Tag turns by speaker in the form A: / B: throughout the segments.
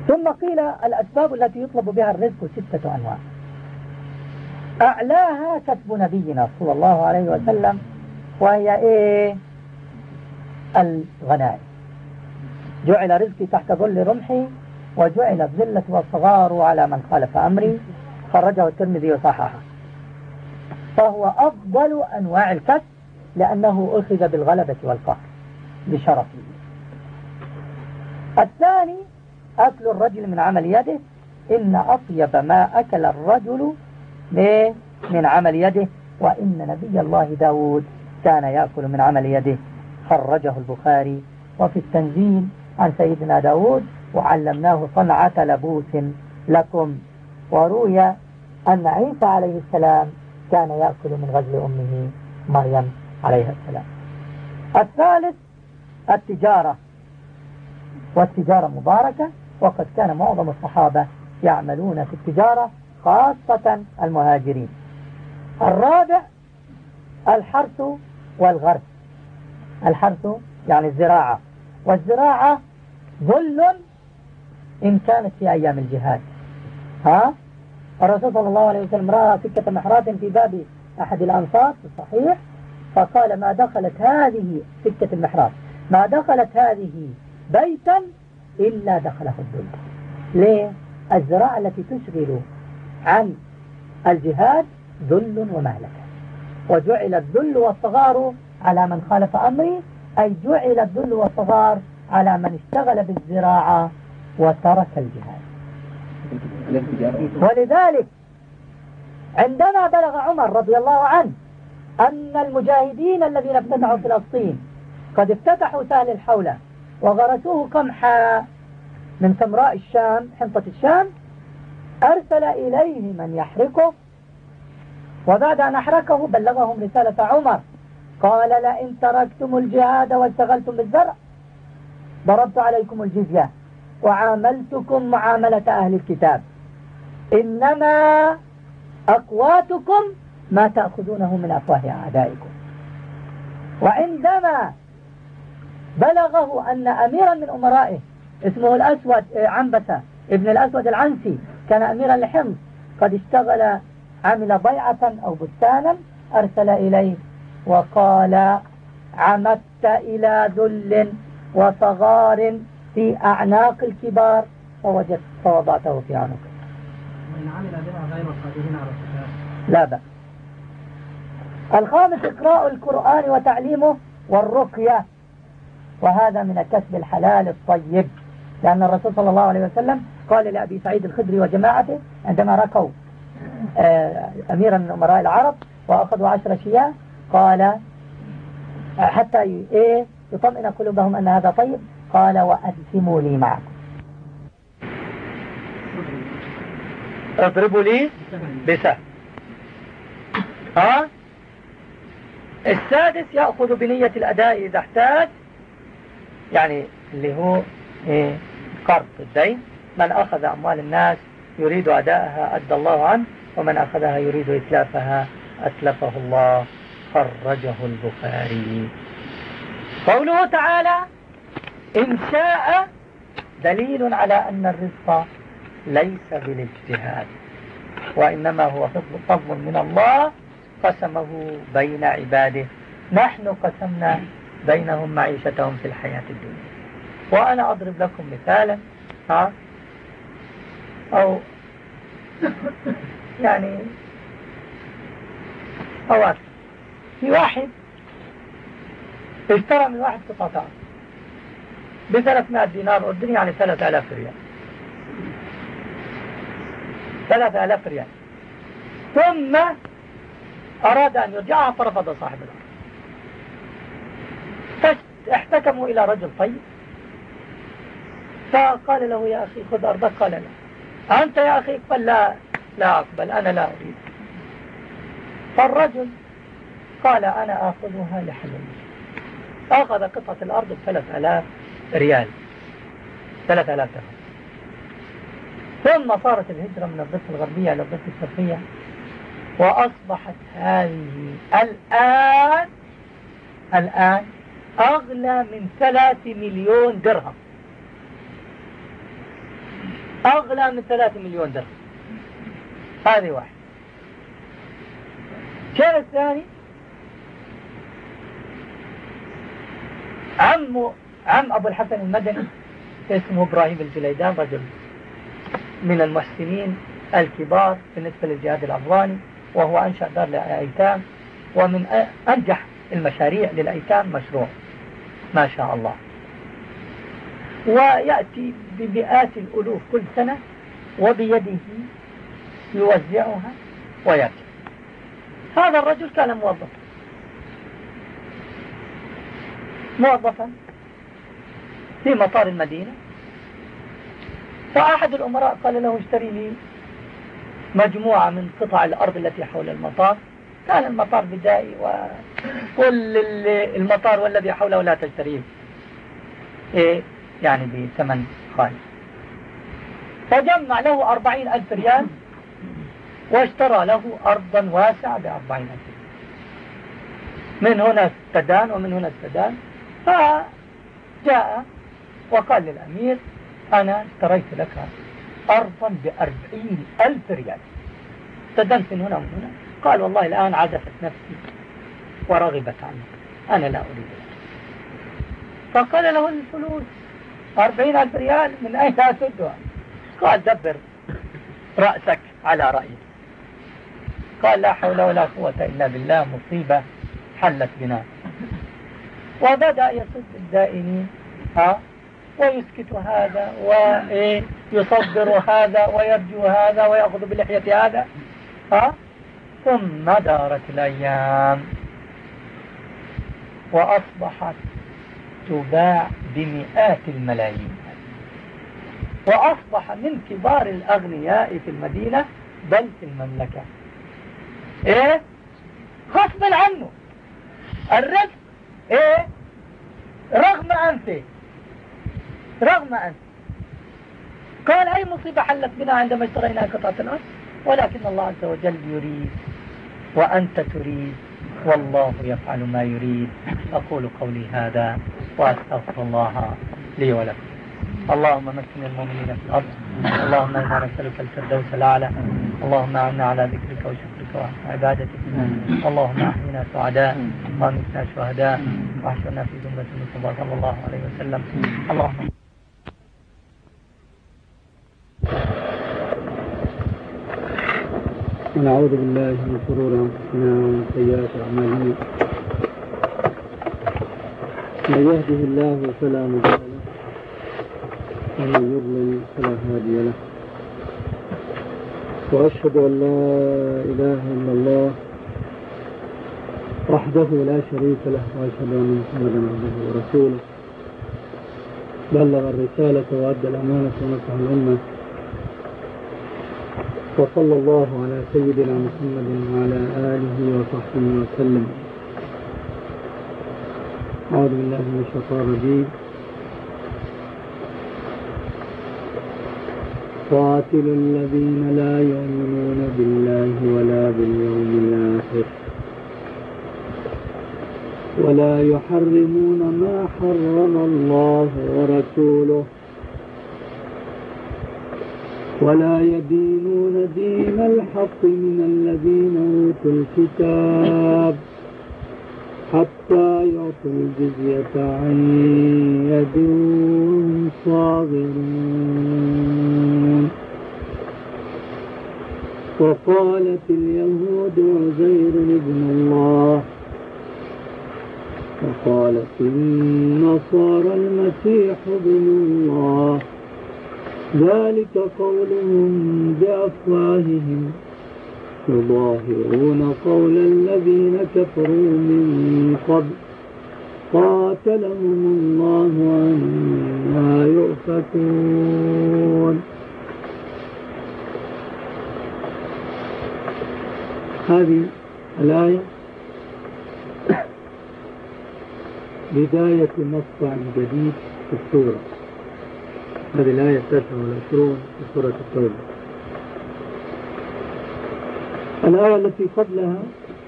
A: ثم قيل الأسباب التي يطلب بها الرزق 6 أنواع. أعلاها كتب نبينا صلى الله عليه وسلم، وهي الغنائم. جعل رزقي تحت ظل رمحي وجعل الذلة والصغار على من خالف أمري، خرجه الترمذي وصححه. فهو أفضل أنواع الكسب لأنه أخذ بالغلبة والقهر بشرفه. الثاني أكل الرجل من عمل يده، إن أطيب ما أكل الرجل من عمل يده، وإن نبي الله داود كان يأكل من عمل يده، خرجه البخاري. وفي التنزيل عن سيدنا داود وعلمناه صنعة لبوس لكم. وروي أن عيسى عليه السلام كان يأكل من غزل أمه مريم عليها السلام. الثالث التجارة، والتجارة مباركة، وقد كان معظم الصحابة يعملون في التجارة خاصة المهاجرين. الرابع الحرث والغرس. الحرث يعني الزراعة، والزراعة ذل إن كانت في أيام الجهاد. الرسول صلى الله عليه وسلم رأى سكة محرات في باب أحد الأنصار في الصحيح، فقال ما دخلت هذه سكة المحرات، ما دخلت هذه بيتا إلا دخله الذل. ليه؟ الزراعة التي تشغل عن الجهاد ذل ومهلكة، وجعل الذل والصغار على من خالف أمري، أي جعل الذل والصغار على من اشتغل بالزراعة وترك الجهاد. ولذلك عندما بلغ عمر رضي الله عنه أن المجاهدين الذين افتتحوا فلسطين قد افتتحوا سهل الحولة وغرسوه قمحا من سمراء الشام، حنطة الشام، أرسل إليه من يحركه، وبعد أن أحركه بلغهم رسالة عمر، قال لئن تركتم الجهاد واشتغلتم بالزرع ضربت عليكم الجزية وعاملتكم معاملة أهل الكتاب، إنما أقواتكم ما تأخذونه من أفواه أعدائكم. وعندما بلغه أن أميرا من أمرائه اسمه الأسود عنبسة ابن الأسود العنسي كان أميرا لحمص قد اشتغل عمل ضيعة أو بستانا، أرسل إليه وقال عمدت إلى ذل وصغار في أعناق الكبار فوضعته في عنقه.
B: وإن عمل بها غير القادرين على الصلاة
A: لا بأس. الخامس إقراء القرآن وتعليمه والرقية، وهذا من الكسب الحلال الطيب، لأن الرسول صلى الله عليه وسلم قال لأبي سعيد الخدري وجماعته عندما ركوا أميرا من أمراء العرب وأخذوا 10 شياه، قال حتى يطمئن قلوبهم أن هذا طيب، قال وأسلموا لي معكم، اضربوا لي بسهم. السادس يأخذ بنية الأداء إذا احتاج، يعني اللي هو قرض الدين، من أخذ أموال الناس يريد أداءها أدى الله عنه، ومن أخذها يريد إتلافها أتلفه الله، خرجه البخاري. قوله تعالى إن شاء دليل على أن الرزق ليس بالاجتهاد، وإنما هو فضل من الله قسمه بين عباده، نحن قسمنا بينهم معيشتهم في الحياة الدنيا. وأنا أضرب لكم مثالا أو يعني أكثر. في واحد اشترى من واحد قطعة ب300 دينار أردني، يعني 3000 ريال، 3000 ريال، ثم أراد أن يرجعها فرفض صاحب الأرض، فاحتكموا إلى رجل طيب فقال له يا أخي خذ أرضك، قال لا. أنت يا أخي قال لا أقبل، أنا لا أريد. فالرجل قال أنا أخذها لحلم، أخذ قطعة الأرض ب3000 ريال، 3000 درهم. ثم صارت الهجرة من الضفة الغربية إلى الضفة الشرقية، وأصبحت هذه الآن أغلى من 3 مليون درهم. أغلى من 3 مليون درهم. هذه واحد. الشيء الثاني عم أبو الحسن المدني اسمه إبراهيم الجليدان، رجل من المحسنين الكبار بالنسبة للجهاد الأفغاني، وهو أنشأ دار للأيتام، ومن أنجح المشاريع للأيتام مشروع ما شاء الله، ويأتي بمئات الألوف كل سنة وبيده يوزعها ويرجع. هذا الرجل كان موظفا في مطار المدينة، فأحد الأمراء قال له اشتري لي مجموعة من قطع الأرض التي حول المطار. كان المطار بدائي وكل المطار والذي حوله لا تشتريه يعني بثمن خالص، فجمع له 40,000 ريال واشترى له أرضا واسعة ب40,000 ريال. من هنا استدان ومن هنا استدان، فجاء وقال للأمير أنا اشتريت لك أرضا ب40,000 ريال. استدنت من هنا ومن هنا. قال والله الآن عزفت نفسي ورغبت عنه، أنا لا أريد. فقال له الفلوس 40,000 ريال من أين أسدها؟ قال دبر رأسك على رأيك. قال لا حول ولا قوة إلا بالله، مصيبة حلت بنا. وبدأ يسد الدائنين ويسكت هذا ويصبر هذا ويرجو هذا ويأخذ بلحية هذا ثم دارت الأيام وأصبحت تباع بمئات الملايين، وأصبح من كبار الأغنياء في المدينة بل في المملكة. غصبا عنه الرزق رغم أنفه. قال أي مصيبة حلت بنا عندما اشترينا قطعة الأرض، ولكن الله عز وجل يريد وأنت تريد والله يفعل ما يريد. أقول قولي هذا وأستغفر الله لي ولكم. اللهم مكن المؤمنين في الأرض، اللهم إنا نسألك الفردوس الأعلى، اللهم أعنا على ذكرك وشكرك وحسن عبادتك، اللهم أحينا سعداء وأمتنا شهداء واحشرنا في زمرة المصطفى صلى الله عليه وسلم. اللهم
C: ونعوذ بالله من شرور أنفسنا ومن سيئات أعمالنا، من يهده الله فلا مضل له ومن يضلل فلا هادي له، وأشهد أن لا إله إلا الله وحده لا شريك له، وأشهد أن محمدا عبده ورسوله، بلغ الرسالة وأدى الأمانة ونصح الأمة، وصلى الله على سيدنا محمد وعلى آله وصحبه وسلم. أعوذ بالله من الشيطان الرجيم. قاتلوا الذين لا يؤمنون بالله ولا باليوم الآخر ولا يحرمون ما حرم الله ورسوله ولا يدينون دين الحق من الذين أوتوا الكتاب حتى يعطوا الجزية عن يد وهم صاغرون. وقالت اليهود عزير ابن الله وقالت النصارى المسيح ابن الله، ذلك قولهم بأفواههم يضاهئون قول الذين كفروا من قبل قاتلهم الله عنا يؤفكون. هذه الآية بداية مقطع جديد في السورة. هذه الآية 23 في سورة التوبة. الآية التي قبلها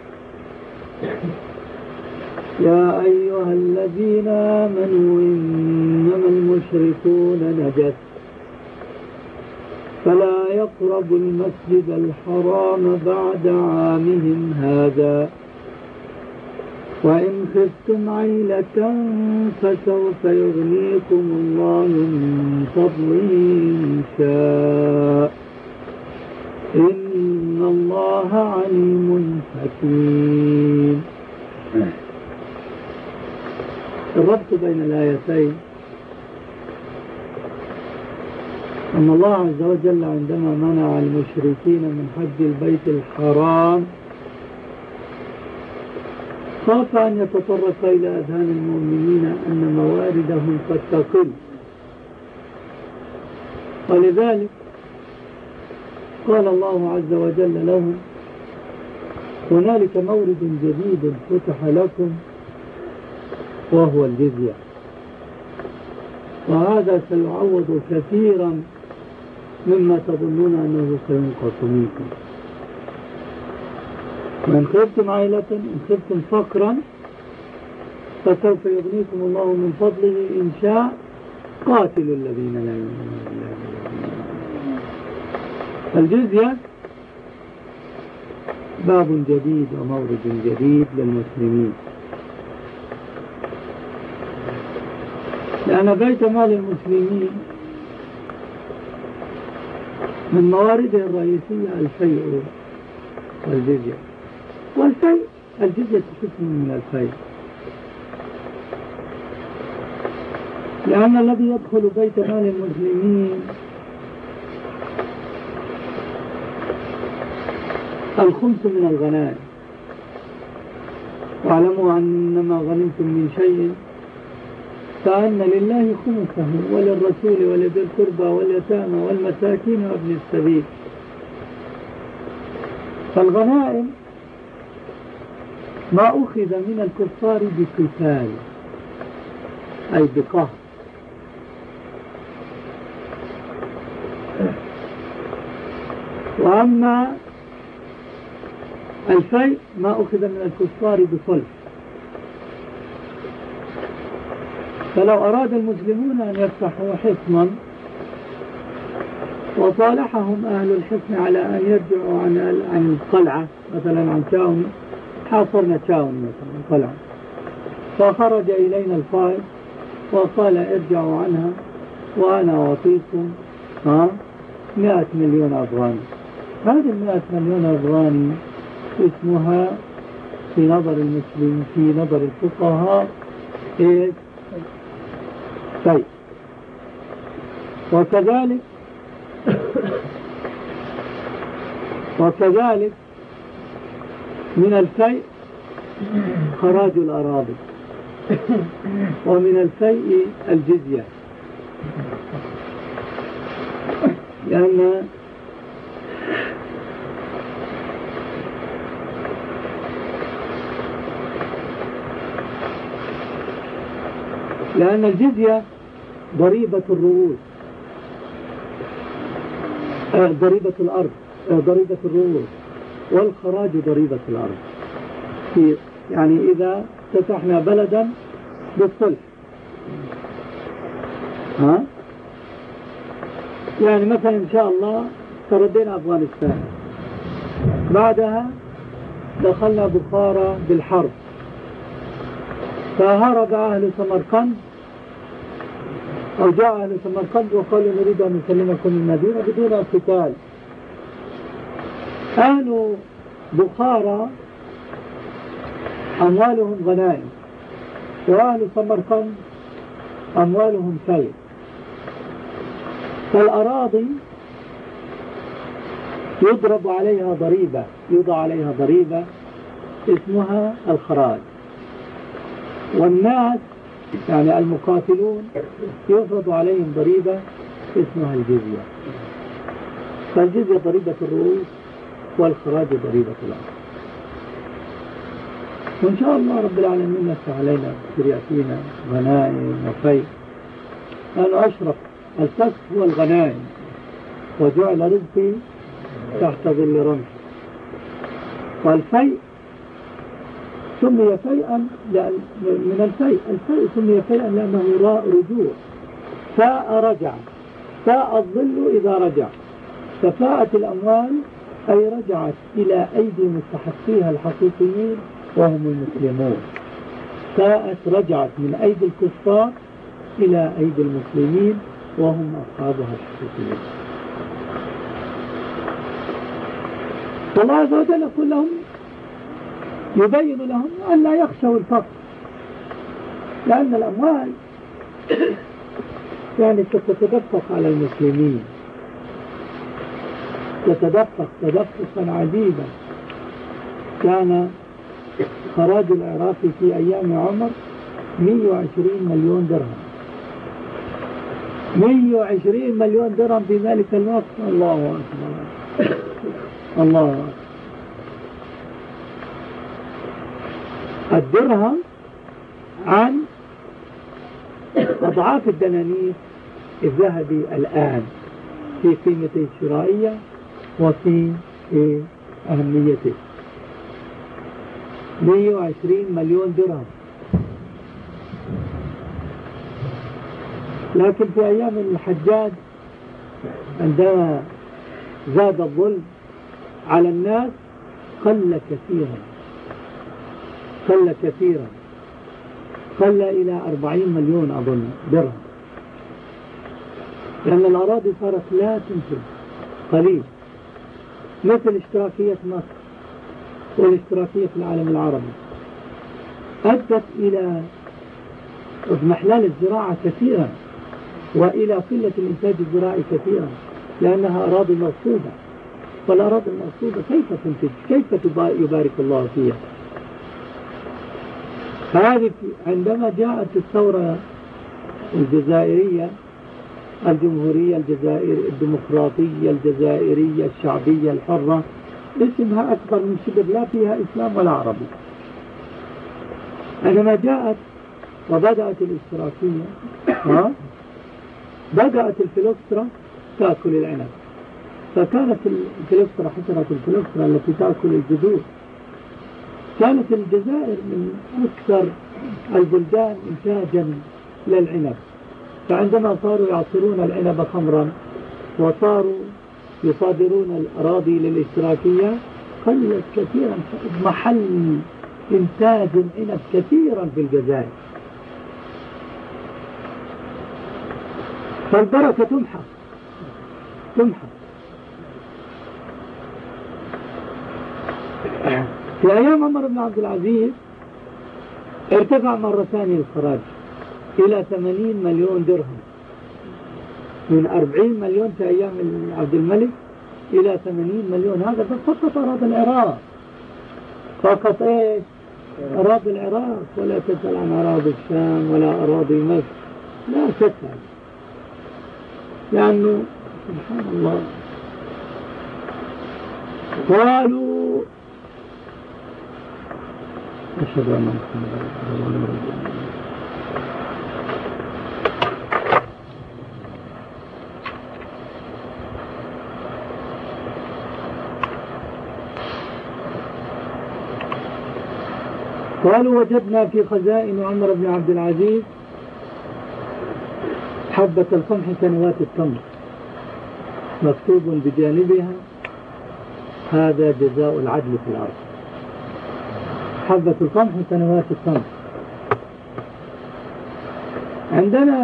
C: يا أيها الذين آمنوا إنما المشركون نجس فلا يقربوا المسجد الحرام بعد عامهم هذا وإن خفتم عيلة فسوف يغنيكم الله من فضله إن شاء إن الله عليم حكيم. الربط بين الآيتين أن الله عز وجل عندما منع المشركين من حج البيت الحرام خاف أن يتطرق إلى أذهان المؤمنين أن مواردهم قد تقل، ولذلك قال الله عز وجل لهم هنالك مورد جديد فتح لكم وهو الجزية، وهذا سيعوض كثيرا مما تظنون أنه سينقص منكم. وإن خفتم عائلة إن خفتم فقرا فسوف يغنيكم الله من فضله إن شاء قاتلوا الذين لا يؤمنون بالله. الجزية باب جديد ومورد جديد للمسلمين، لأن بيت مال المسلمين من موارده الرئيسية الفيء والجزية، والفيء الجزية قسم من الفيء، لأن الذي يدخل بيت مال المسلمين الخمس من الغنائم، واعلموا أنما غنمتم من شيء فأن لله خمسه وللرسول ولذي القربى واليتامى والمساكين وابن السبيل. فالغنائم ما أخذ من الكفار بقتال أي بقهر، وأما الفيء ما أخذ من الكفار بصلح. فلو أراد المسلمون أن يفتحوا حصنا وصالحهم أهل الحصن على أن يرجعوا عن القلعة، مثلا عن تاون، حاصرنا تاون مثلا قلعة، فخرج إلينا القائد وقال ارجعوا عنها وأنا أعطيكم 100 مليون أفغاني. هذه 100 مليون أفغاني اسمها في نظر المسلمين في نظر الفقهاء إيه؟ طيب. وكذلك من الفيء خراج الأراضي، ومن الفيء الجزية، لأن الجزية ضريبة الرؤوس، ضريبة الأرض، ضريبة الرؤوس، والخراج ضريبة الأرض. يعني إذا فتحنا بلدا بالصلح، يعني مثلا إن شاء الله تردينا أفغانستان، بعدها دخلنا بخارى بالحرب، فهرب أهل سمرقند أو جاء أهل سمرقند وقالوا نريد أن نسلمكم المدينة بدون قتال. أهل بخارى أموالهم غنائم، وأهل سمرقند أموالهم فيء، فالأراضي يضرب عليها ضريبة، يوضع عليها ضريبة اسمها الخراج، والناس يعني المقاتلون يفرض عليهم ضريبة اسمها الجزية. فالجزية ضريبة الرؤوس والخراج ضريبة الأرض. وإن شاء الله رب العالمين يفتح علينا يأتينا غنائم وفيء، لأنه أشرف الكسب هو الغنائم، وجعل رزقي تحت ظل رمح. والفيء سمي فيئا من الفيء سمي فيئا لأنه رجوع، فاء رجع، فاء الظل إذا رجع، كفاءة الأموال أي رجعت إلى أيدي مستحقيها الحقيقيين وهم المسلمون. ساءت رجعت من أيدي الكفار إلى أيدي المسلمين وهم أصحابها الحقيقيين. والله عز وجل يقول لهم، يبين لهم أن لا يخشوا الفقر، لأن الأموال يعني تتدفق على المسلمين، تتدفق تدفقا عجيبا. كان خراج العراق في أيام عمر 120 مليون درهم، 120 مليون درهم في ذلك الوقت. الله أكبر، الله أكبر. الدرهم عن أضعاف الدنانير الذهبي الآن في قيمته الشرائية وفي أهميته. 120 مليون درهم. لكن في أيام الحجاج عندما زاد الظلم على الناس قل كثيرا، قل كثيرا، قل إلى 40 مليون أظن درهم، لأن الأراضي صارت لا تنتج، قليل، مثل اشتراكية مصر والاشتراكية في العالم العربي، أدت إلى اضمحلال الزراعة كثيرا وإلى قلة الإنتاج الزراعي كثيرا، لأنها أراضي مرصودة، والأراضي المرصودة كيف تنتج؟ كيف يبارك الله فيها؟ هذه عندما جاءت الثورة الجزائرية الجمهورية الديمقراطية الجزائرية الشعبية الحرة، اسمها أكبر من شبر، لا فيها إسلام ولا عربي. عندما جاءت وبدأت الاشتراكية بدأت الفلوكسترا تأكل العنب، فكانت الفلوكسترا حشرة الفلوكسترا التي تأكل الجذور. كانت الجزائر من أكثر البلدان إنتاجا للعنب، فعندما صاروا يعصرون العنب خمرا وصاروا يصادرون الأراضي للاشتراكية قلت كثيرا، محل إنتاج العنب كثيرا في الجزائر، فالبركة تمحى. في أيام عمر بن عبد العزيز ارتفع مرة ثانية الخراج إلى 80 مليون درهم، من 40 مليون في أيام عبد الملك إلى 80 مليون. هذا فقط أراضي العراق، فقط إيش؟ أراضي العراق، ولا تسأل عن أراضي الشام ولا أراضي مصر، لا تسأل، لأنه سبحان الله قالوا أشهد أن محمدا رسول الله. قالوا وجدنا في خزائن عمر بن عبد العزيز حبة القمح كنوات التمر، مكتوب بجانبها هذا جزاء العدل في الأرض. حبة القمح كنوات التمر. عندنا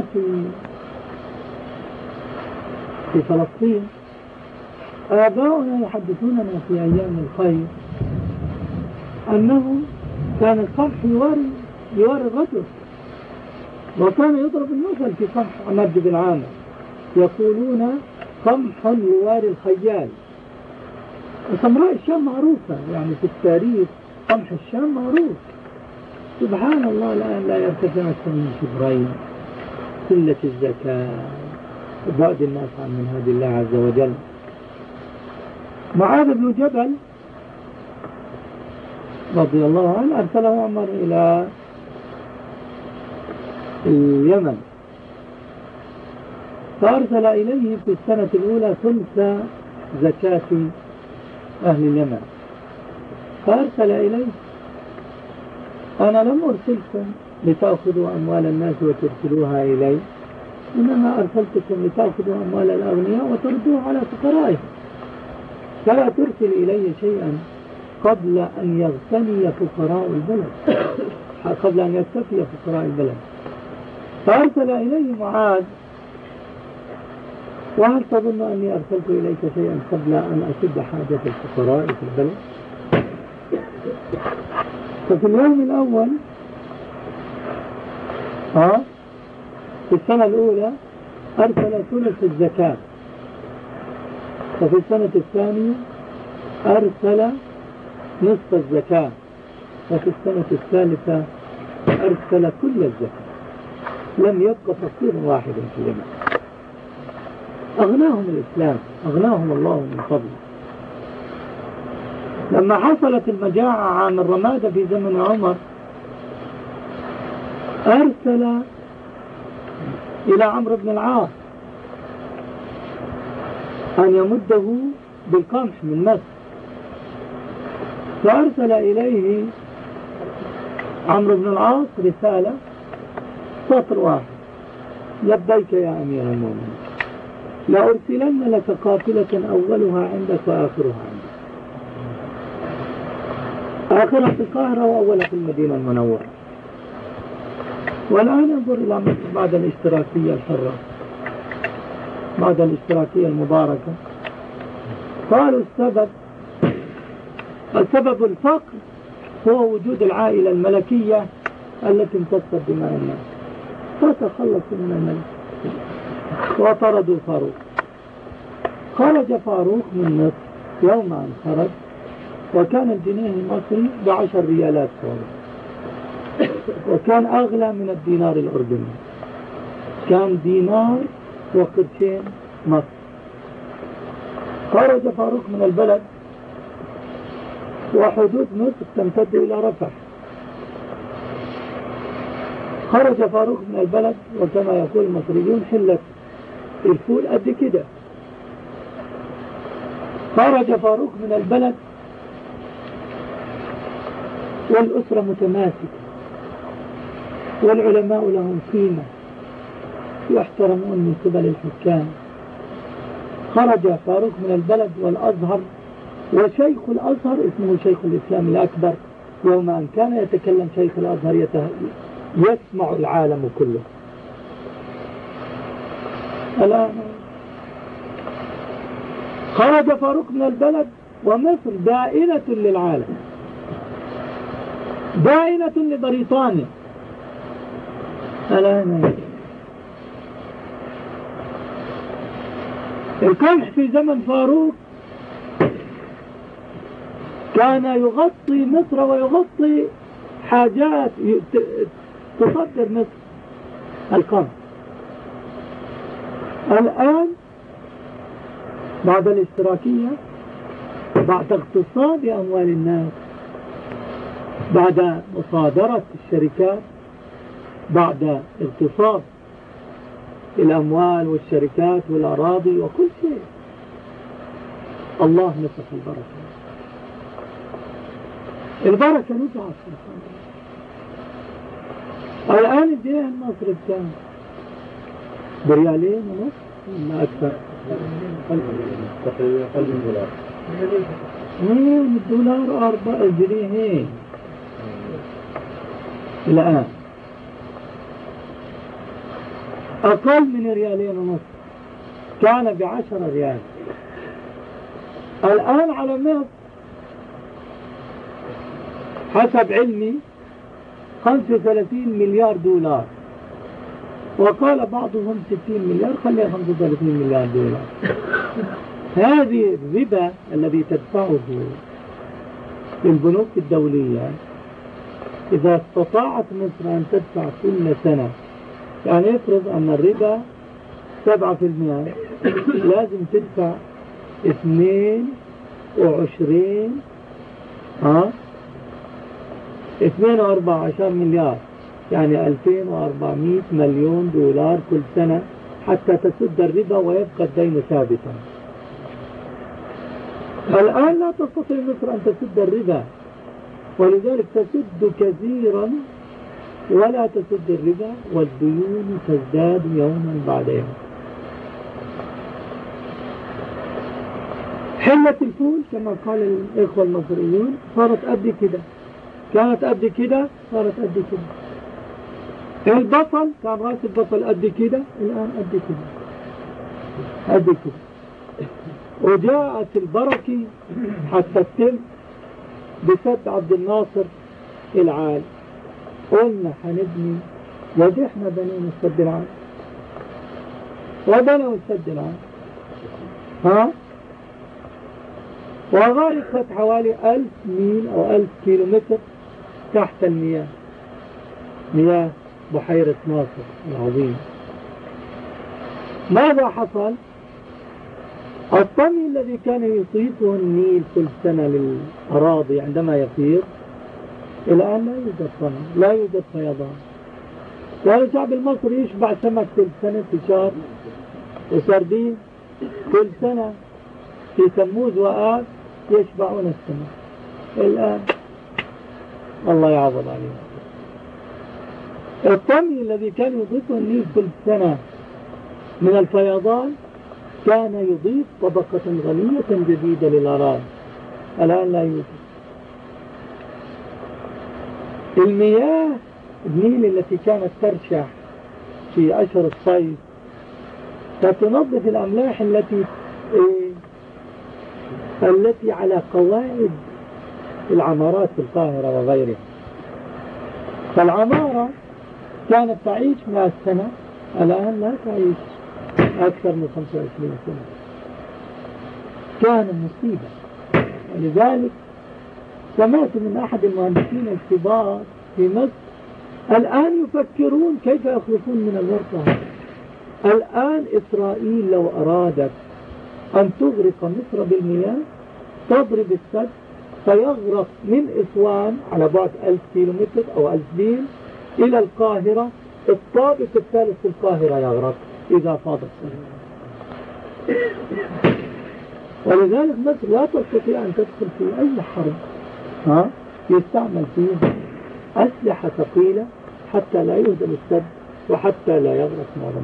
C: في فلسطين آباؤنا يحدثوننا في أيام الخير أنه كان القمح يواري الرجل، وكان يضرب المثل في قمح عماد بن عامر، يقولون قمح يواري الخيال. وسمراء الشام معروفة، يعني في التاريخ قمح الشام معروف. سبحان الله الآن لا يرتفع من شبرين، قلة الزكاة، بعد الناس عن منهج الله عز وجل. معاذ بن جبل رضي الله عنه أرسله عمر إلى اليمن، فأرسل إليه في السنة الأولى ثلث زكاة أهل اليمن، فأرسل إليه أنا لم أرسلكم لتأخذوا أموال الناس وترسلوها إلي، إنما أرسلتكم لتأخذوا أموال الأغنياء وتردوها على فقرائهم. فلا ترسل إلي شيئا قبل أن يغتني فقراء البلد، قبل أن يكتفي فقراء البلد. فأرسل إليه معاذ: وهل تظن أني أرسلت إليك شيئا قبل أن أسد حاجة الفقراء في البلد؟ ففي اليوم الأول في السنة الأولى أرسل ثلث الزكاة، وفي السنة الثانية أرسل نصف الزكاة، وفي السنة الثالثة أرسل كل الزكاة، لم يبقى فقير واحد في اليمن. أغناهم الإسلام، أغناهم الله من فضله. لما حصلت المجاعة عام الرمادة في زمن عمر أرسل إلى عمرو بن العاص أن يمده بالقمح من مصر، فأرسل إليه عمرو بن العاص رسالة سطر واحد: لبيك يا أمير المؤمنين، لأرسلن لك قافلة أولها عندك وآخرها عندك، آخرها في القاهرة وأولها في المدينة المنورة. والآن انظر إلى مصر بعد الاشتراكية الحرة، بعد الاشتراكية المباركة، قالوا السبب الفقر هو وجود العائلة الملكية التي امتصت دماء الناس، فتخلصوا من الملك وطردوا فاروق. خرج فاروق من مصر يوم أن خرج وكان الجنيه المصري ب10 ريالات فاروق، وكان أغلى من الدينار الأردني، كان دينار وقرشين مصر. خرج فاروق من البلد وحدود مصر تمتد إلى رفح. خرج فاروق من البلد وكما يقول المصريون حلت الفول قد كده. خرج فاروق من البلد والأسرة متماسكة والعلماء لهم قيمة يحترمون من قبل الحكام. خرج فاروق من البلد والأزهر، وشيخ الأزهر اسمه شيخ الإسلام الأكبر، يوم أن كان يتكلم شيخ الأزهر يسمع العالم كله. الآن خرج فاروق من البلد ومصر دائنة للعالم، دائنة لبريطانيا. الآن القمح في زمن فاروق كان يغطي مصر ويغطي حاجات تصدر مصر القمح. الآن بعد الاشتراكية، بعد اغتصاب أموال الناس، بعد مصادرة الشركات، بعد اغتصاب الأموال والشركات والأراضي وكل شيء، الله نفخ البركة. البركة نفعت. الآن الجنيه المصري بكام؟ بريالين ونص ولا أكثر؟
D: تقريبا $1,000.
C: الدولار 4 جنيهين الآن، أقل من ريالين ونص، كان ب10 ريال. الآن على مصر حسب علمي 35 مليار دولار، وقال بعضهم 60 مليار، خليها 35 مليار دولار. هذه الربا الذي تدفعه البنوك الدولية، إذا استطاعت مصر أن تدفع كل سنة، يعني يفرض أن الربا 7%، لازم تدفع 22 مليار، يعني 2400 مليون دولار كل سنة حتى تسد الربا ويبقى الدين ثابتا. الآن لا تستطيع مصر أن تسد الربا، ولذلك تسد كثيرا ولا تسد الربا، والديون تزداد يوما بعد يوم. حلة الفول كما قال الإخوة المصريون صارت قد كده، كانت قد كده صارت قد كده. البصل كان رأس البصل قد كده، الآن قد كده قد كده. وجاءت البركة حتى تتم بسد عبد الناصر العالي. قلنا حنبني، ونحن بنينا السد العالي وبنوا السد العالي، وغرقت حوالي 1000 ميل أو 1000 كيلومتر تحت المياه، مياه بحيرة ناصر العظيمة. ماذا حصل؟ الطمي الذي كان يصيبه النيل كل سنة للأراضي عندما يفيض، الآن لا يوجد طمي، لا يوجد فيضان، والشعب المصري يشبع سمك كل سنة في شهر، وسردين كل سنة في تموز وآب يشبعون السمك. الآن الله يعوض عليهم. الطمي الذي كان يضيفه النيل كل سنة من الفيضان كان يضيف طبقة غنية جديدة للأراضي، الآن لا يوجد. المياه النيل التي كانت ترشح في أشهر الصيف ستنظف الأملاح التي على قواعد العمارات في القاهرة وغيرها. فالعمارة كانت تعيش 100 سنة، الآن لا تعيش أكثر من 25 سنة. كان مصيبة. ولذلك سمعت من أحد المهندسين الكبار في مصر الآن يفكرون كيف يخلصون من الورطة. الآن إسرائيل لو أرادت أن تغرق مصر بالمياه تضرب السد فيغرق من أسوان على بعد 1000 كيلومتر أو 1000 ميل إلى القاهرة، الطابق الثالث في القاهرة يغرق إذا فاض السد. ولذلك مصر لا تستطيع أن تدخل في أي حرب يستعمل فيه أسلحة ثقيلة حتى لا يهدم السد وحتى لا يغرق معظم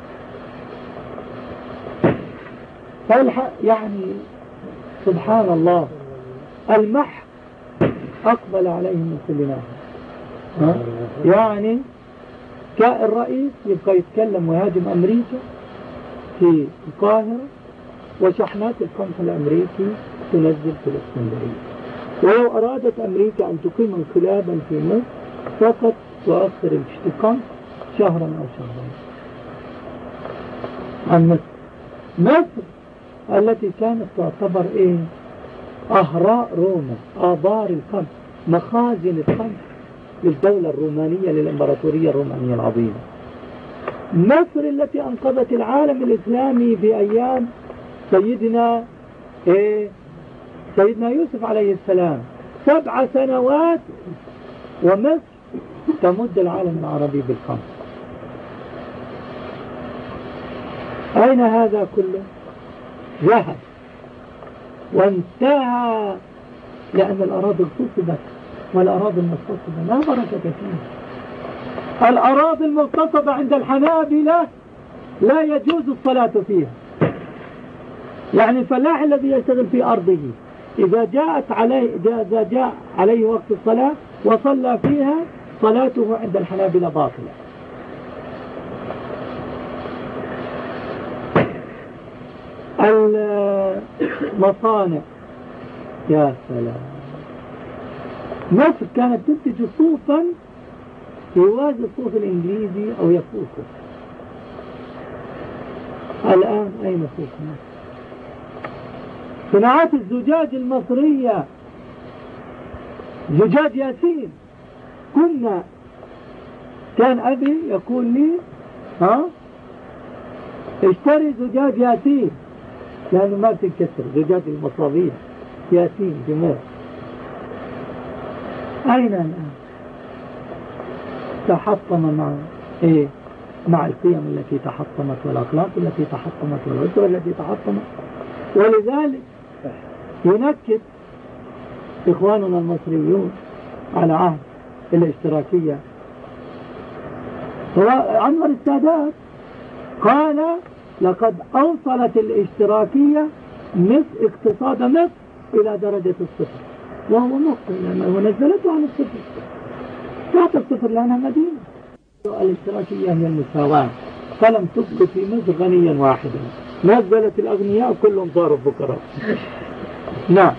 C: أهله. يعني سبحان الله المح أقبل عليهم من كل ناحية. يعني الرئيس يبقى يتكلم ويهاجم أمريكا في القاهرة، وشحنات القمح الأمريكي تنزل في الإسكندرية. ولو أرادت أمريكا أن تقيم انقلابا في مصر فقط تؤخر الاشتقاق شهرا أو شهرين عن مصر التي كانت تعتبر أهراء روما، آبار القمح، مخازن القمح للدولة الرومانية، للإمبراطورية الرومانية العظيمة. مصر التي أنقذت العالم الإسلامي بأيام سيدنا يوسف عليه السلام 7 سنوات، ومصر تمد العالم العربي بالقمح. أين هذا كله؟ ذهب وانتهى، لأن الأراضي اغتصبت، والأراضي المغتصبة لا بركة فيها. الأراضي المغتصبة عند الحنابلة لا يجوز الصلاة فيها. يعني الفلاح الذي يشتغل في أرضه إذا جاء عليه وقت الصلاة وصلى فيها صلاته عند الحنابلة باطلة. المصانع يا سلام، مصر كانت تنتج صوفا يوازي الصوف الإنجليزي أو يفوقه. الآن أين صوف مصر؟ صناعات الزجاج المصرية، زجاج ياسين، كان أبي يقول لي اشتري زجاج ياسين لأنه ما تنكسر، زجاج المصابيح ياسين جمال. أين الآن؟ تحطم مع القيم التي تحطمت والأخلاق التي تحطمت والأسرة التي تحطمت. ولذلك ينكد إخواننا المصريون على عهد الاشتراكية. أنور السادات قال لقد أوصلت الاشتراكية مصر اقتصاد مصر إلى درجة الصفر، وهو مخطئ لأنه نزلته عن الصفر، تحت الصفر لأنها مدينة. الاشتراكية هي المساواة، فلم تبقى في مصر غنيا واحدا، نزلت الأغنياء كلهم صاروا فقراء. نعم.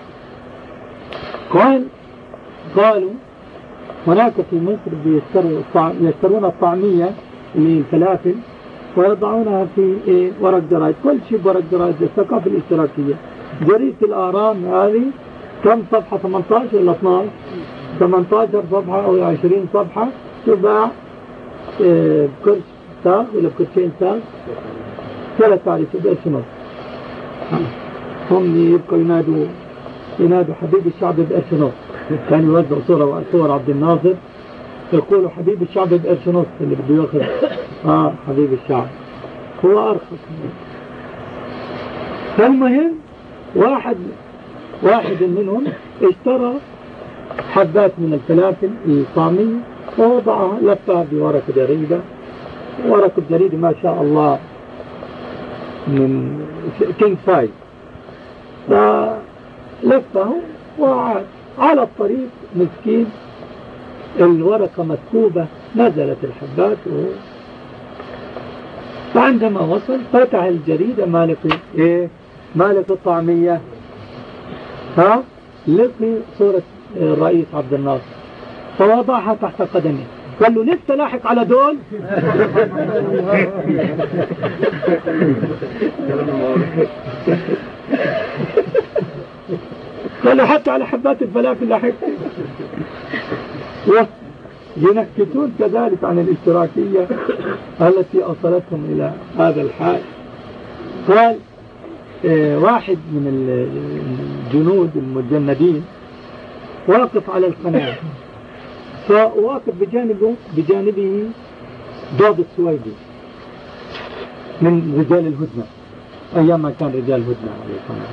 C: قالوا هناك في مصر يشترون الطعمية اللي الفلافل ويضعونها في ورق جرايد، كل شيء ورق جرايد. الثقافة الاشتراكية. جريدة الآرام هذه كم صفحة؟ 18 ولا 12؟ 18 صفحة أو 20 صفحة، تباع بقرش ساغ ولا بقرشين ساغ، 3 تعريف بقرش ونص. هم يبقوا ينادوا حبيب الشعب بقرش ونص. كان يوزعوا صور عبد الناصر يقولوا حبيب الشعب بقرش ونص، اللي بده ياخذ حبيب الشعب هو أرخص. فالمهم واحد منهم اشترى حبات من الفلافل الطعمية ووضعها، لفها بورق جريدة، ورق الجريدة ما شاء الله من كينج سايز، فلفه وعاد على الطريق. مسكين الورقة مسكوبة، نزلت الحبات فعندما وصل فتح الجريدة مالك الطعمية، لقي صورة الرئيس عبد الناصر فوضعها تحت قدمه، قال له لسه لاحق على دول؟ قال له حتى على حبات الفلافل لاحق. ينكتون كذلك عن الاشتراكية التي أوصلتهم إلى هذا الحال. قال واحد من الجنود المجندين واقف على القناة، فواقف بجانبه ضابط سويدي من رجال الهدنة، أيام ما كان رجال هدنة على القناة.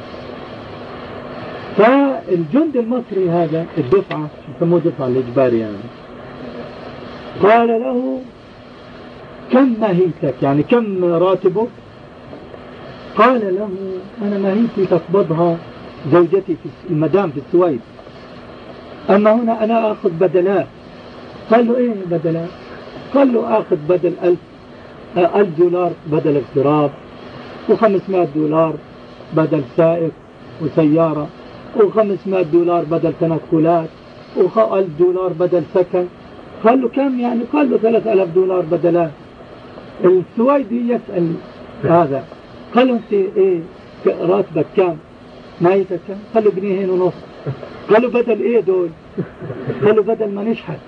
C: فالجند المصري هذا الدفعة يسموه دفعة الإجباري يعني، قال له كم ماهيتك، يعني كم راتبك؟ قال له أنا ماهيتي تقبضها زوجتي في المدام في السويد، أما هنا أنا أخذ بدلات. قال له إيه بدلات؟ قال له أخذ بدل 1000 دولار بدل اغتراب، و500 دولار بدل سائق وسيارة، و500 دولار بدل تنقلات، و1000 دولار بدل سكن. قال له كم يعني؟ قال له 3000 دولار بدلات. السويدي يسأل هذا، قال له أنت إيه راتبك كم؟ ماهيتك كم؟ قال له 2.5 جنيه. قال له بدل إيه دول؟ قال له بدل ما نشحت.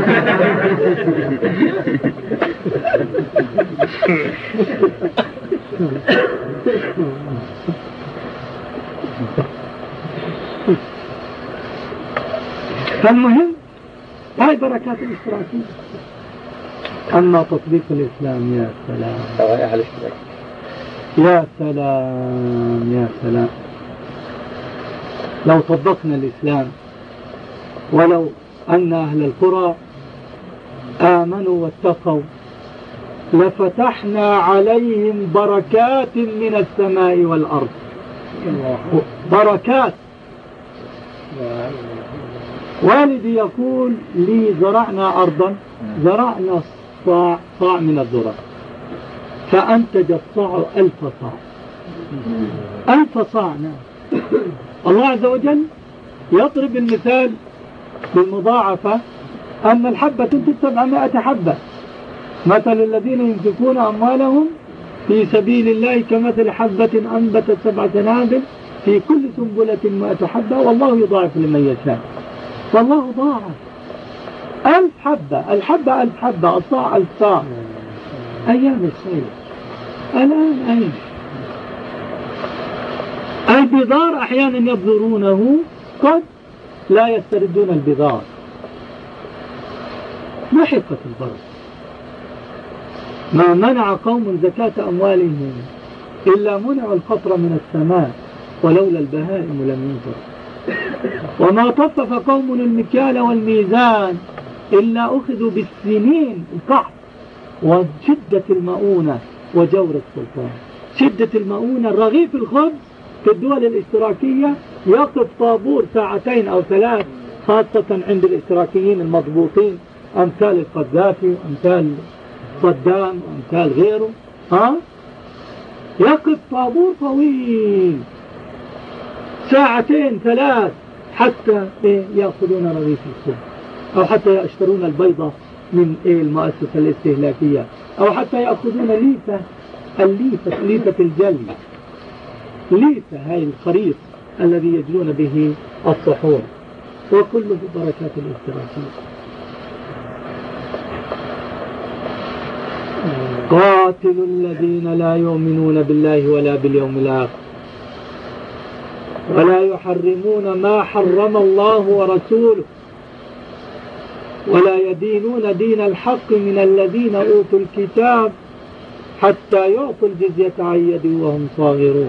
C: فالمهم هاي بركات الاشتراكية. أما تطبيق الإسلام يا سلام يا سلام يا سلام، لو طبقنا الإسلام ولو أن أهل القرى آمنوا واتقوا لفتحنا عليهم بركات من السماء والأرض. بركات. والدي يقول لي زرعنا أرضا، زرعنا صاع من الذرة فأنتج الصاع 1000 صاع. 1000 صاع. نعم. الله عز وجل يضرب المثال بالمضاعفة أن الحبة تنتج 700 حبة. مثل الذين ينفقون أموالهم في سبيل الله كمثل حبة أنبتت 7 سنابل في كل سنبلة 100 حبة والله يضاعف لمن يشاء. والله ضاعف 1000 حبة، الحبة 1000 حبة، الصاع 1000 صاع. أيام الخير الآن أين؟ البذار أحيانا يبذرونه قد لا يستردون البذار. ما حقة البرد؟ ما منع قوم زكاة أموالهم إلا منعوا القطر من السماء ولولا البهائم لم ينفر. وما طفف قوم المكيال والميزان إلا أخذوا بالسنين القحط وشدة المؤونة وجور السلطان. شدة المؤونة، الرغيف الخبز في الدول الاشتراكية يقف طابور ساعتين أو 3، خاصة عند الاشتراكيين المضبوطين أمثال القذافي وأمثال صدام وأمثال غيره، يقف طابور طويل 2 3 حتى يأخذون رغيف الخبز، أو حتى يشترون البيضة من المؤسسة الاستهلاكية، أو حتى يأخذون ليفة الجلي، ليفة هاي الخريف الذي يجلون به الصحون، وكله بركات الاشتراكية. قاتلوا الذين لا يؤمنون بالله ولا باليوم الآخر ولا يحرمون ما حرم الله ورسوله ولا يدينون دين الحق من الذين أوتوا الكتاب حتى يعطوا الجزية عن يد وهم صاغرون.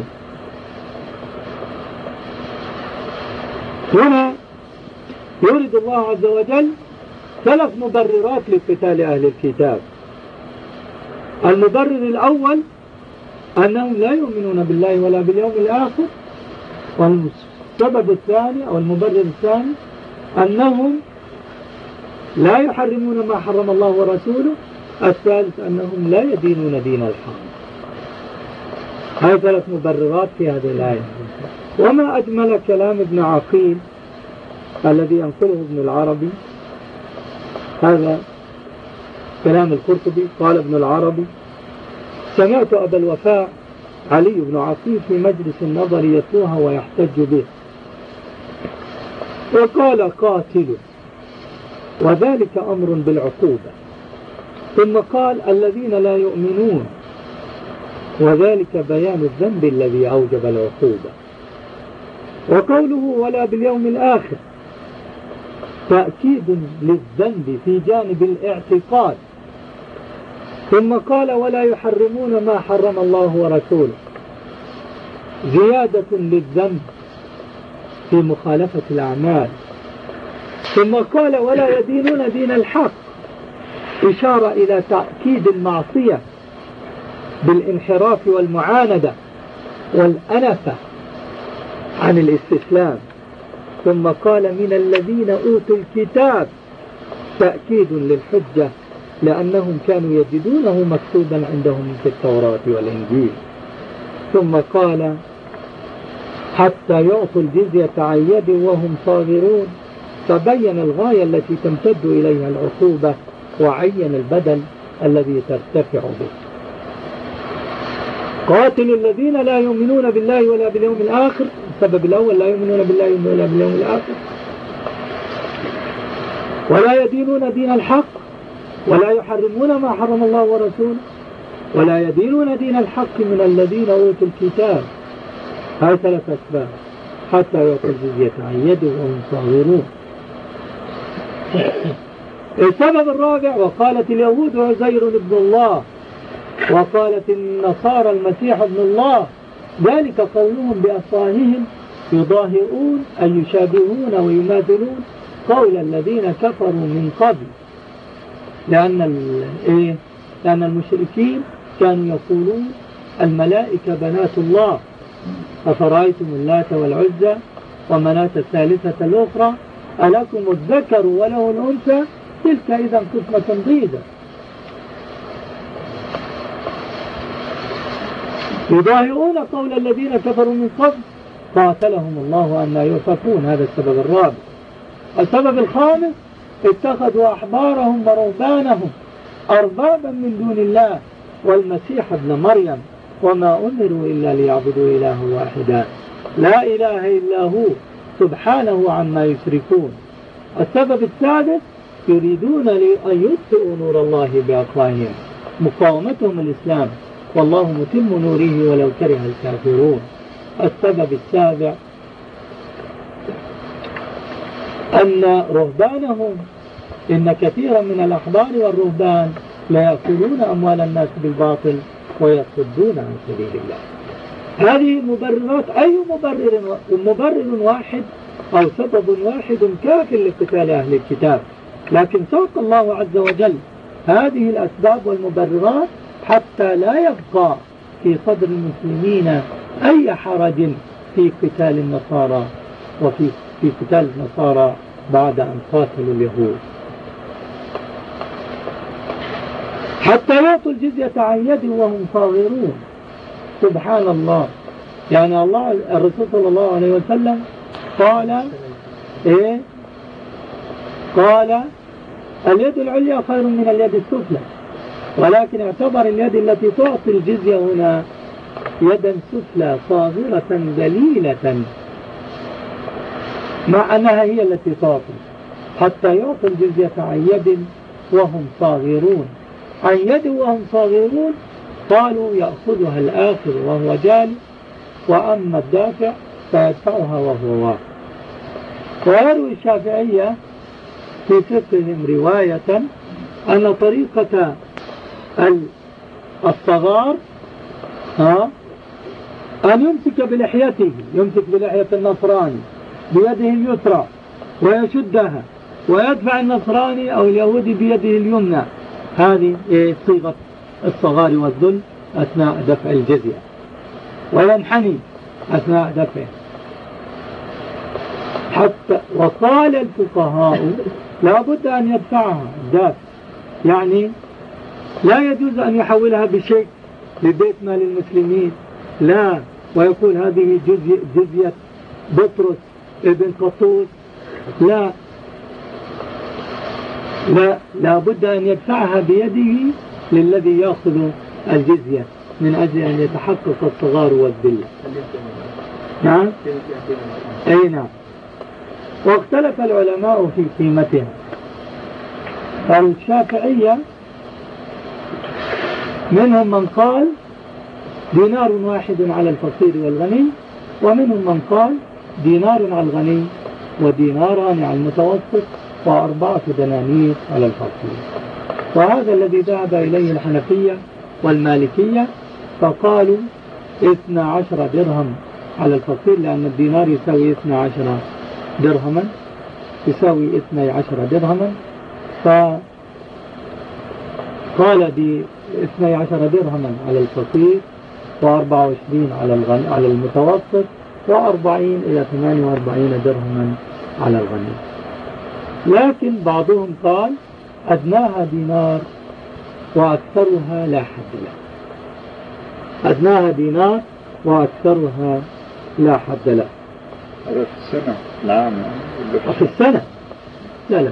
C: هنا يريد الله عز وجل 3 مبررات لقتال أهل الكتاب. المبرر الأول أنهم لا يؤمنون بالله ولا باليوم الآخر، والسبب الثاني أو المبرر الثاني أنهم لا يحرمون ما حرم الله ورسوله، الثالث أنهم لا يدينون دين الحق. هذه 3 مبررات في هذه الآية. وما أجمل كلام ابن عقيل الذي ينقله ابن العربي، هذا كلام القرطبي. قال ابن العربي: سمعت أبا الوفاء علي بن عقيل في مجلس النظر يتلوها ويحتج به، وقال: قاتلوا، وذلك أمر بالعقوبة. ثم قال: الذين لا يؤمنون، وذلك بيان الذنب الذي أوجب العقوبة. وقوله ولا باليوم الآخر تأكيد للذنب في جانب الاعتقاد. ثم قال: ولا يحرمون ما حرم الله ورسوله، زيادة للذنب في مخالفة الأعمال. ثم قال: ولا يدينون دين الحق، إشارة إلى تأكيد المعصية بالانحراف والمعاندة والأنفة عن الاستسلام. ثم قال: من الذين أوتوا الكتاب، تأكيد للحجة لأنهم كانوا يجدونه مكتوبا عندهم في التوراة والإنجيل. ثم قال: حتى يعطوا الجزية عن يد وهم صاغرون، فبين الغاية التي تمتد إليها العقوبة، وعين البدل الذي ترتفع به. قاتل الذين لا يؤمنون بالله ولا باليوم الآخر، السبب الأول لا يؤمنون بالله ولا باليوم الآخر، ولا يدينون دين الحق، ولا يحرمون ما حرم الله ورسوله، ولا يدينون دين الحق من الذين أوتوا الكتاب. هذه 3 أسباب حتى يعطوا الجزية عن يد وهم صاغرون. السبب الرابع: وقالت اليهود عزير ابن الله، وقالت النصارى المسيح ابن الله، ذلك قولهم بأفواههم يضاهئون أي يشابهون ويماثلون قول الذين كفروا من قبل. لأن المشركين كانوا يقولون الملائكة بنات الله، أفرأيتم اللات والعزى ومناة الثالثة الأخرى ألكم الذكر وله الأنثى تلك إذا قسمة ضيزى. يضاهئون قول الذين كفروا من قبل قاتلهم الله أن يؤفكون. هذا السبب الرابع. السبب الخامس: اتخذوا أحبارهم ورهبانهم أربابا من دون الله والمسيح ابن مريم وما أمروا إلا ليعبدوا إله واحدا لا إله إلا هو سبحانه عما يشركون. السبب السادس: يريدون أن يطفئوا نور الله بأفواههم، مقاومتهم الإسلام، والله متم نوره ولو كره الكافرون. السبب السابع: أن رهبانهم، إن كثيرا من الأحبار والرهبان لا يأكلون أموال الناس بالباطل ويصدون عن سبيل الله. هذه مبررات. أي مبرر واحد أو سبب واحد كاف لقتال أهل الكتاب، لكن ساق الله عز وجل هذه الأسباب والمبررات حتى لا يبقى في صدر المسلمين أي حرج في قتال النصارى وفي قتال النصارى بعد أن قاتلوا اليهود، حتى يعطوا الجزية عن يد وهم صاغرون. سبحان الله. يعني الرسول صلى الله عليه وسلم قال إيه؟ قال اليد العليا خير من اليد السفلى، ولكن اعتبر اليد التي تعطي الجزية هنا يدا سفلى صاغرة دليلة، مع أنها هي التي تعطي، حتى يعطي الجزية عن يد وهم صاغرون. عن يد وهم صاغرون قالوا يأخذها الآخر وهو جالس، وأما الدافع فيدفعها وهو واقف. ويروي الشافعية في فقههم رواية أن طريقة الصغار أن يمسك بلحيته، يمسك بلحية النصراني بيده اليسرى ويشدها، ويدفع النصراني أو اليهودي بيده اليمنى. هذه صيغة الصغار والذل أثناء دفع الجزية، وينحني أثناء دفعه. حتى وقال الفقهاء لا بد أن يدفعها الدافع، يعني لا يجوز أن يحولها بشيء لبيت مال المسلمين، لا، ويقول هذه جزية بطرس ابن قطوس، لا بد أن يدفعها بيده للذي يأخذ الجزية من أجل أن يتحقق الصغار والذل. نعم، أي نعم. واختلف العلماء في قيمتها. الشافعية منهم من قال دينار واحد على الفقير والغني، ومنهم من قال دينار على الغني وديناران على المتوسط و4 دنانير على الفقير. وهذا الذي ذهب إليه الحنفية والمالكية، فقالوا 12 درهم على الفقير، لأن الدينار يساوي 12 درهما، يساوي 12 درهما، فقال ب 12 درهما على الفقير و24 على المتوسط و40 إلى 48 درهما على الغني. لكن بعضهم قال أدناها دينار وأكثرها لا حد له، أدناها دينار وأكثرها لا حد له.
D: هذا في السنة؟ نعم،
C: في السنة، لا.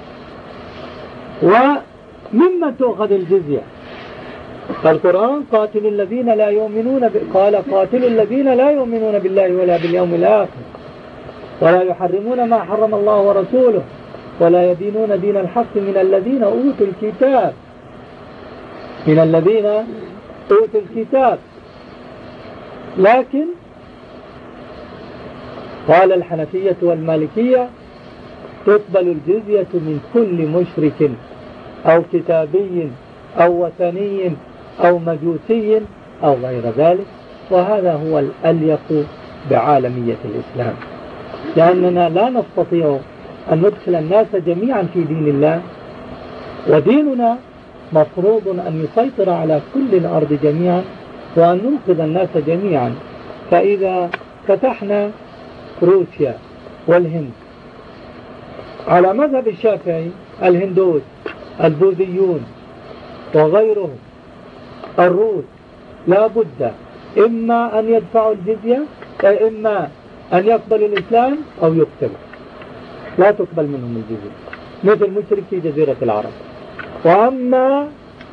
C: ومما تؤخذ الجزية؟ فالقرآن قاتل الذين لا يؤمنون قال قاتل الذين لا يؤمنون بالله ولا باليوم الآخر ولا يحرمون ما حرم الله ورسوله ولا يدينون دين الحق من الذين أوتوا الكتاب. لكن قال الحنفية والمالكية تقبل الجزية من كل مشرك أو كتابي أو وثني أو مجوسي أو غير ذلك، وهذا هو الأليق بعالمية الإسلام، لأننا لا نستطيع أن ندخل الناس جميعا في دين الله، وديننا مفروض أن يسيطر على كل الأرض جميعا وأن ننقذ الناس جميعا. فإذا فتحنا روسيا والهند على مذهب الشافعي، الهندوس البوذيون وغيرهم الروس لا بد إما أن يدفعوا الجزية، إما أن يقبلوا الإسلام أو يقتلوا، لا تقبل منهم الجزية مثل مشرك في جزيرة العرب. وأما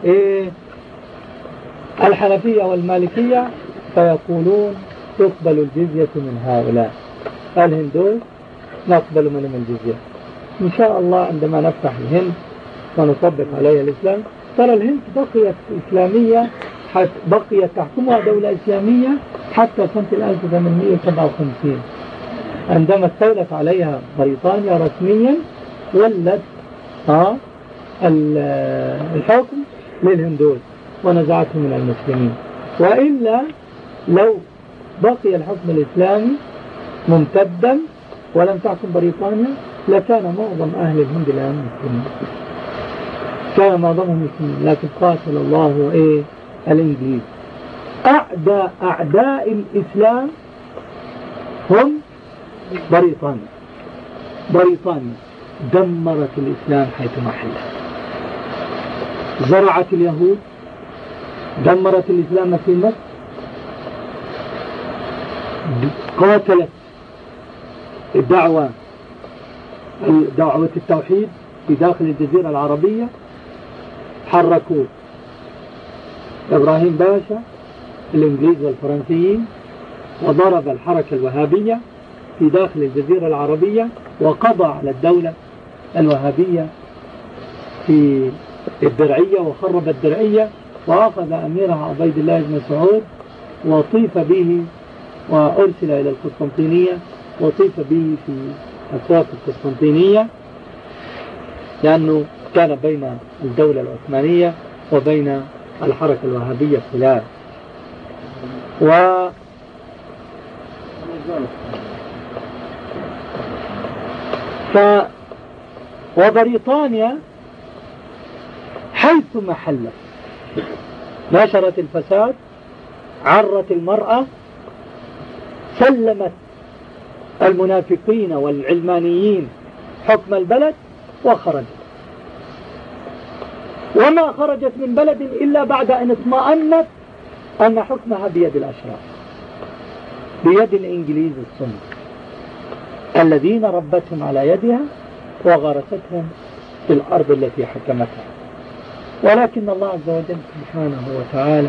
C: الحنفية والمالكية فيقولون تقبل الجزية من هؤلاء الهندوس، نقبل منهم الجزية. إن شاء الله عندما نفتح الهند ونطبق عليها الإسلام، ترى الهند بقيت إسلامية، بقيت تحكمها دولة إسلامية حتى سنة 1857 عندما استولت عليها بريطانيا رسميا، ولت الحكم للهندوس ونزعته من المسلمين. وإلا لو بقي الحكم الإسلامي ممتدا ولم تحكم بريطانيا لكان معظم أهل الهند الآن مسلمين، كان معظمهم مسلمين، لكن قاتل الله الإنجليز. أعداء الإسلام هم بريطانيا. بريطانيا دمرت الإسلام حيثما حلت، زرعت اليهود، دمرت الإسلام في مصر، قاتلت دعوة التوحيد في داخل الجزيرة العربية، حركوا إبراهيم باشا الإنجليز والفرنسيين، وضرب الحركة الوهابية في داخل الجزيرة العربية، وقضى على الدولة الوهابية في الدرعية، وخرب الدرعية، وأخذ أميرها عبيد الله بن سعود وطيف به وأرسل إلى القسطنطينية، وطيف به في أسواق القسطنطينية، لأنه كان بين الدولة العثمانية وبين الحركة الوهابية خلاف. وبريطانيا حيثما حلت نشرت الفساد، عرت المرأة، سلمت المنافقين والعلمانيين حكم البلد وخرجت، وما خرجت من بلد إلا بعد أن اطمأنت أن حكمها بيد الأشراف، بيد الإنجليز الصم الذين ربتهم على يدها وغرستهم في الأرض التي حكمتها. ولكن الله عز وجل سبحانه وتعالى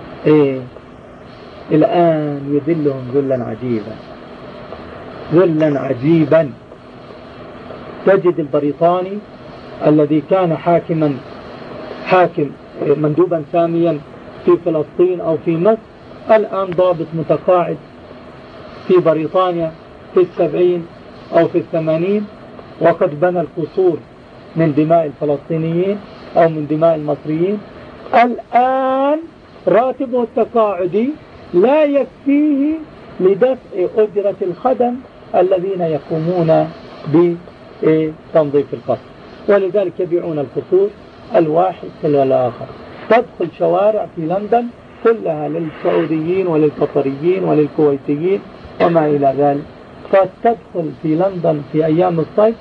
C: الآن يذلهم ذلا عجيبا، ذلا عجيبا. تجد البريطاني الذي كان حاكم مندوبا ساميا في فلسطين أو في مصر، الآن ضابط متقاعد في بريطانيا في 70 أو في 80، وقد بنى القصور من دماء الفلسطينيين أو من دماء المصريين. الآن راتبه التقاعدي لا يكفيه لدفع أجرة الخدم الذين يقومون بتنظيف القصر، ولذلك يبيعون القصور الواحد تلو الآخر. تدخل شوارع في لندن كلها للسعوديين وللقطريين وللكويتيين وما إلى ذلك، فتدخل في لندن في أيام الصيف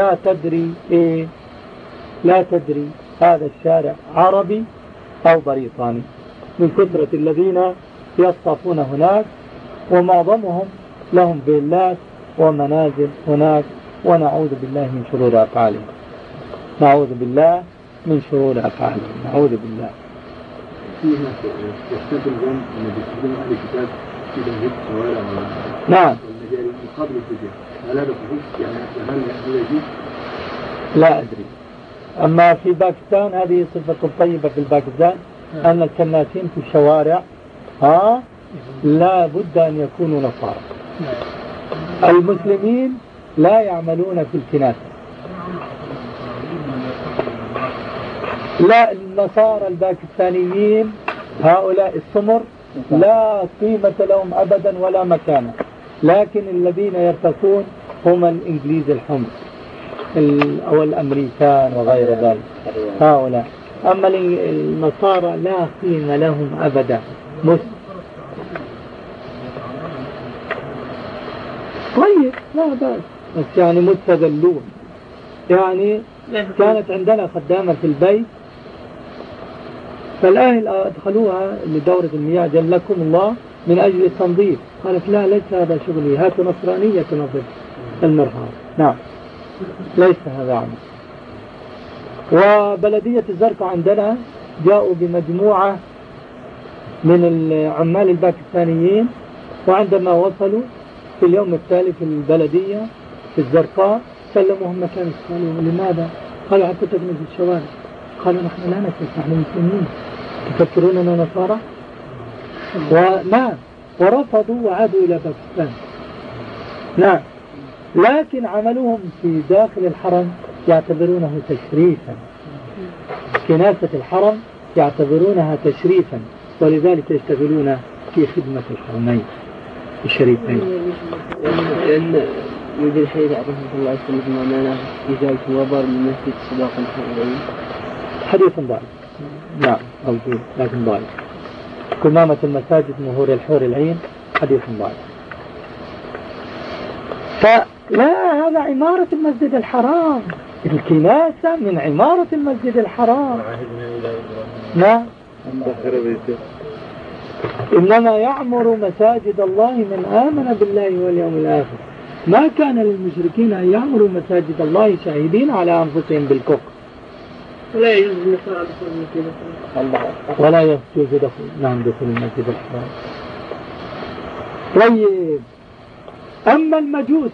C: لا تدري هذا الشارع عربي أو بريطاني من كثرة الذين يصطفون هناك، ومعظمهم لهم فيلات ومنازل هناك، ونعوذ بالله من شرور أفعالهم، نعوذ بالله من شرور أفعالهم، نعوذ بالله.
D: فيها يحتفل اليوم أن بيستخدموا أهل الكتاب في تنظيف الشوارع
C: نعم
D: والمجاري مقابل الفدية، هل هذا صحيح؟ يعني هل يجوز؟
C: لا أدري. أما في باكستان هذه صفة طيبة في باكستان، أن الكناسين في الشوارع لا بد أن يكونوا نصارى. المسلمين لا يعملون في الكناسة، لا النصارى الباكستانيين هؤلاء السمر لا قيمة لهم أبدا ولا مكانة، لكن الذين يرتقون هم الإنجليز الحمر أو الأمريكان وغير ذلك هؤلاء. أما النصارى لا قيمة لهم أبدا. طيب لا بأس، بس يعني متذلون. يعني كانت عندنا خدامة في البيت، فالأهل أدخلوها لدورة المياه جلكم الله من أجل التنظيف، قالت لا ليس هذا شغلي، هات نصرانية تنظف المرحاض. نعم ليس هذا عمل. وبلدية الزرقاء عندنا جاءوا بمجموعة من العمال الباكستانيين، وعندما وصلوا في اليوم التالي في البلدية في الزرقاء سلموهم مكان. قالوا لماذا؟ قالوا حتى تكنوا في الشوارع. قالوا نحن لا نكنس، نحن مسلمين، تفكروننا نصارى؟ ونعم، ورفضوا وعادوا إلى باكستان. نعم، لكن عملوهم في داخل الحرم يعتبرونه تشريفا، كناسة الحرم يعتبرونها تشريفا، ولذلك يشتغلون في خدمة الحرمين الشريفين.
E: لأن يوجد حديث عن رسول الله صلى الله عليه وسلم إزالة الوبر من مسجد صداق الحرمين،
C: حديث ضعيف. نعم موجود لكن ضعيف. كمامة المساجد مهور الحور العين حديث ضعيف. فلا، هذا عمارة المسجد الحرام، الكناسة من عمارة المسجد الحرام. نعم. إنما يعمر مساجد الله من آمن بالله واليوم الآخر. ما كان للمشركين أن يعمروا مساجد الله شاهدين على أنفسهم بالكفر.
E: ولا يجوز النصارى دخول المسجد الحرام.
C: ولا يجوز دخول المسجد الحرام. طيب، أما المجوس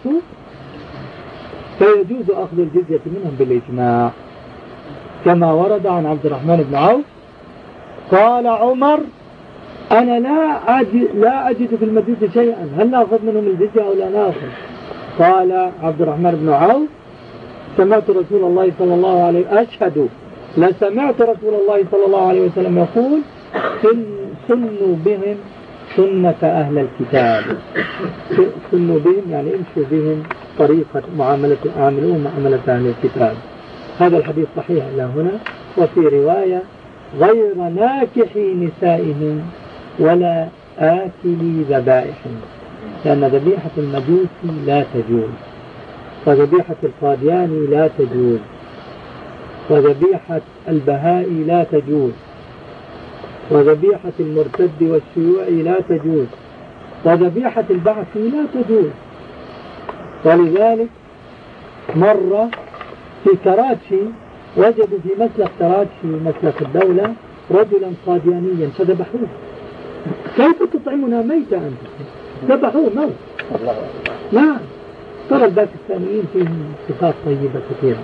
C: فيجوز أخذ الجزية منهم بالإجماع، كما ورد عن عبد الرحمن بن عوف قال عمر: أنا لا أجد في المجوس شيئا، هل نأخذ منهم الجزية أو لا نأخذ؟ قال عبد الرحمن بن عوف: سمعت رسول الله صلى الله عليه وسلم، أشهد لسمعت رسول الله صلى الله عليه وسلم يقول: سنوا بهم سنة أهل الكتاب. سنوا بهم يعني امشوا بهم طريقة عاملون معاملة أهل الكتاب. هذا الحديث صحيح إلى هنا. وفي رواية: غير ناكحي نسائهم ولا آكلي ذبائحهم، لأن ذبيحة المجوس لا تجوز، وذبيحة القادياني لا تجوز، وذبيحة البهائي لا تجوز، وذبيحة المرتد والشيوعي لا تجوز، وذبيحة البعثي لا تجوز. ولذلك مرة في كراتشي وجدوا في مسلك كراتشي مسلك الدولة رجلا قاديانيا فذبحوه. كيف تطعمنا ميتا أنت؟ ذبحوه موت. نعم. ترى الباكستانيين فيهم صفات طيبة كثيرة،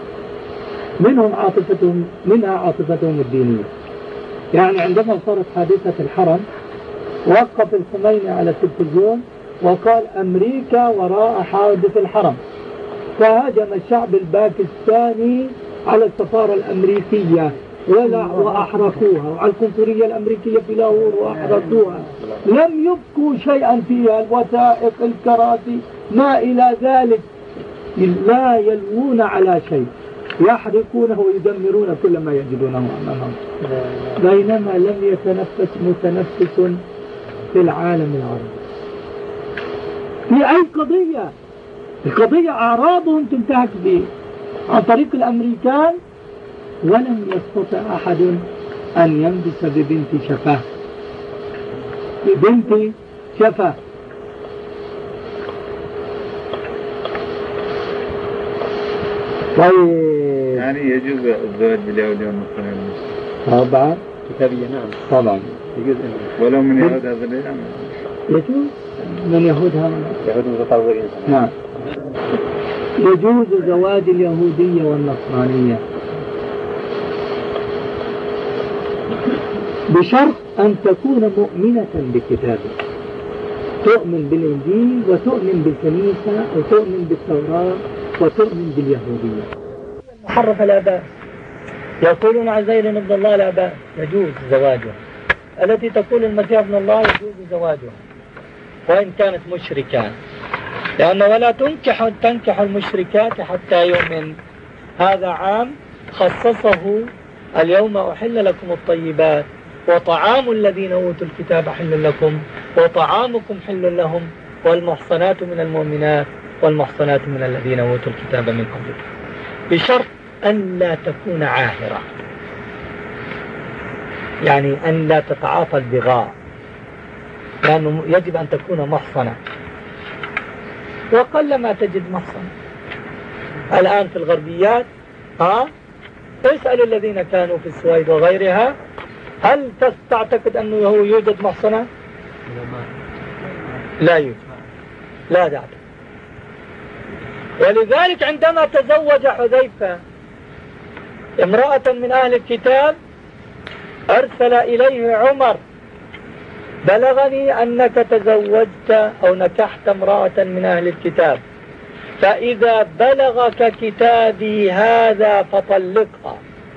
C: منها عاطفتهم الدينية. يعني عندما صارت حادثة الحرم وقف الخميني على التلفزيون وقال: أمريكا وراء حادث الحرم. فهاجم الشعب الباكستاني على السفارة الأمريكية وأحرقوها، وعلى القنصلية الأمريكية في لاهور وأحرقوها. لم يبقوا شيئا فيها، الوثائق، الكراسي، ما إلى ذلك. لا يلوون على شيء، يحرقونه ويدمرون كل ما يجدونه أمامهم. بينما لم يتنفس متنفس في العالم العربي في أي قضية. القضية أعراضهم تنتهك به عن طريق الأمريكان، ولم يستطع أحد أن ينبس ببنت شفاه. ببنت شفاه. طيب،
D: يعني يجوز الزواج باليهودي والنصراني؟
C: طبعا
D: كتابية. نعم
C: طبعا
D: يجوز، ولو من يهود هذا الأيام
C: يجوز من يهودها.
D: يهود متطورين.
C: نعم. يجوز زواج اليهودية والنصرانية بشرط أن تكون مؤمنة بكتابه، تؤمن بالإنجيل وتؤمن بالكنيسة وتؤمن بالتوراة وتؤمن باليهودية. محرف الآباء يقولون عزير ابن الله لا بأس، يجوز زواجه. التي تقول المسيح ابن الله يجوز زواجه وإن كانت مشركة، لأن ولا تنكح المشركات حتى يؤمن. هذا عام خصصه: اليوم أحل لكم الطيبات وطعام الذين أوتوا الكتاب حل لكم وطعامكم حل لهم والمحصنات من المؤمنات والمحصنات من الذين أوتوا الكتاب من قبلكم، بشرط أن لا تكون عاهرة، يعني أن لا تتعاطى البغاء، لأنه يجب أن تكون محصنة، وقلما تجد محصنة الآن في الغربيات. اسأل الذين كانوا في السويد وغيرها، هل تعتقد أنه يوجد محصنة؟ لا يوجد، لا تعتقد. ولذلك عندما تزوج حذيفة امرأة من أهل الكتاب أرسل إليه عمر: بلغني أنك تزوجت أو نكحت امرأة من أهل الكتاب، فإذا بلغك كتابي هذا فطلقها.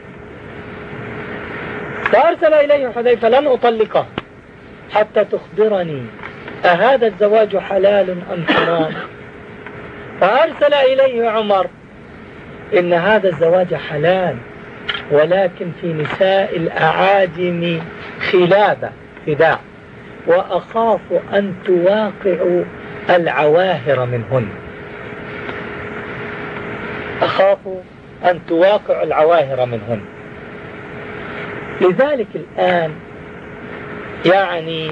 C: فأرسل إليه حذيفة: لن أطلقه حتى تخبرني أهذا الزواج حلال أم حرام؟ فأرسل إليه عمر: إن هذا الزواج حلال، ولكن في نساء الأعاجم خلابة خداع، وأخاف أن تواقعوا العواهر منهن.
A: أخاف أن تواقع العواهر منهن. لذلك الآن يعني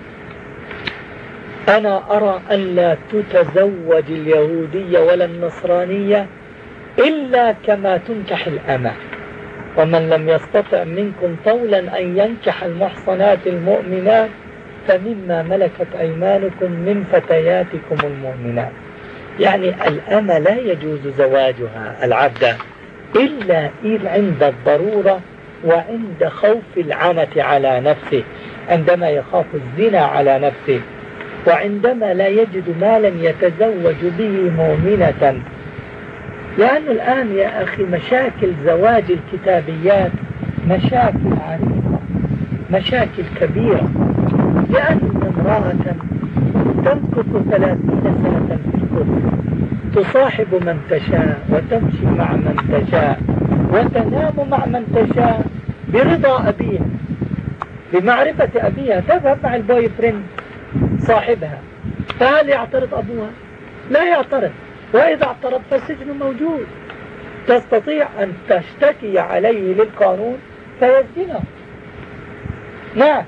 A: أنا أرى أن لا تتزوج اليهودية ولا النصرانية إلا كما تنكح الأمة. ومن لم يستطع منكم طولا أن ينكح المحصنات المؤمنات فمما ملكت أيمانكم من فتياتكم المؤمنات. يعني الأمة لا يجوز زواجها العبد إلا إذ عند الضرورة وعند خوف العنة على نفسه، عندما يخاف الزنا على نفسه، وعندما لا يجد مالا يتزوج به مؤمنة. لأنه الآن يا أخي مشاكل زواج الكتابيات مشاكل عريضة، مشاكل كبيرة، لأن امرأة تمكث 30 سنة في الكفر، تصاحب من تشاء وتمشي مع من تشاء وتنام مع من تشاء برضا أبيها، بمعرفة أبيها، تذهب مع البوي فريند صاحبها. فهل يعترض أبوها؟ لا يعترض، وإذا اعترض فالسجن موجود، تستطيع أن تشتكي عليه للقانون فيسجنه. نعم،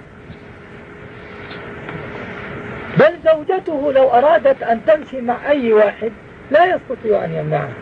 A: بل زوجته لو أرادت أن تمشي مع أي واحد لا يستطيع أن يمنعها.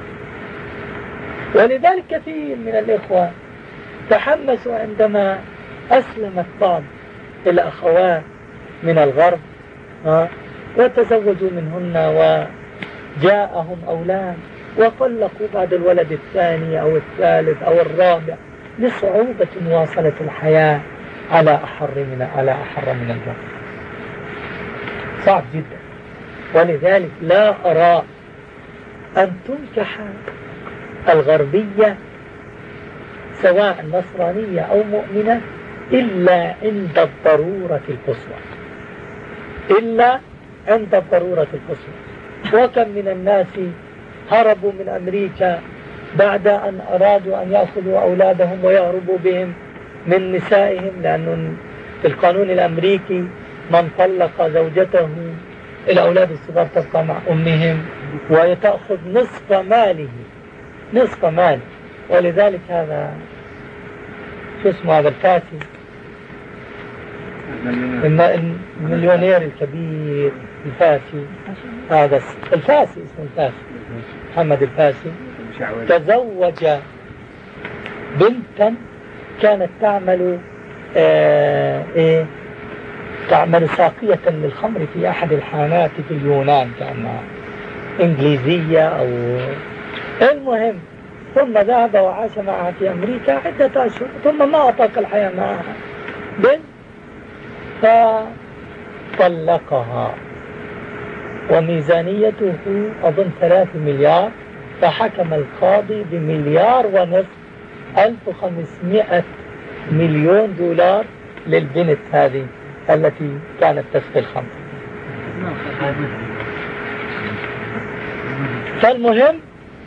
A: ولذلك كثير من الإخوة تحمسوا عندما أسلمت بعض الأخوات من الغرب وتزوجوا منهن وجاءهم أولاد وطلقوا بعد الولد الثاني أو الثالث أو الرابع لصعوبة مواصلة الحياة على أحر من الجمر. صعب جدا. ولذلك لا أرى أن تنكح الغربية سواء نصرانية أو مؤمنة إلا عند الضرورة القصوى، إلا عند الضرورة القصوى. وكم من الناس هربوا من أمريكا بعد أن أرادوا أن يأخذوا أولادهم ويهربوا بهم من نسائهم، لأنه في القانون الأمريكي من طلق زوجته الأولاد الصغار تبقى مع أمهم وتأخذ نصف ماله. ولذلك هذا شو اسمه هذا الفاسي، المليونير الكبير الفاسي، هذا الفاسي اسمه الفاسي، محمد الفاسي، تزوج بنتا كانت تعمل تعمل ساقية للخمر في أحد الحانات في اليونان، كأنها إنجليزية أو المهم. ثم ذهب وعاش معها في أمريكا عدة أشهر، ثم ما أطاق الحياة معها بنت فطلقها، وميزانيته أظن 3 مليار، فحكم القاضي ب1.5 مليار 1,500 مليون دولار للبنت هذه التي كانت تسقي الخمر. فالمهم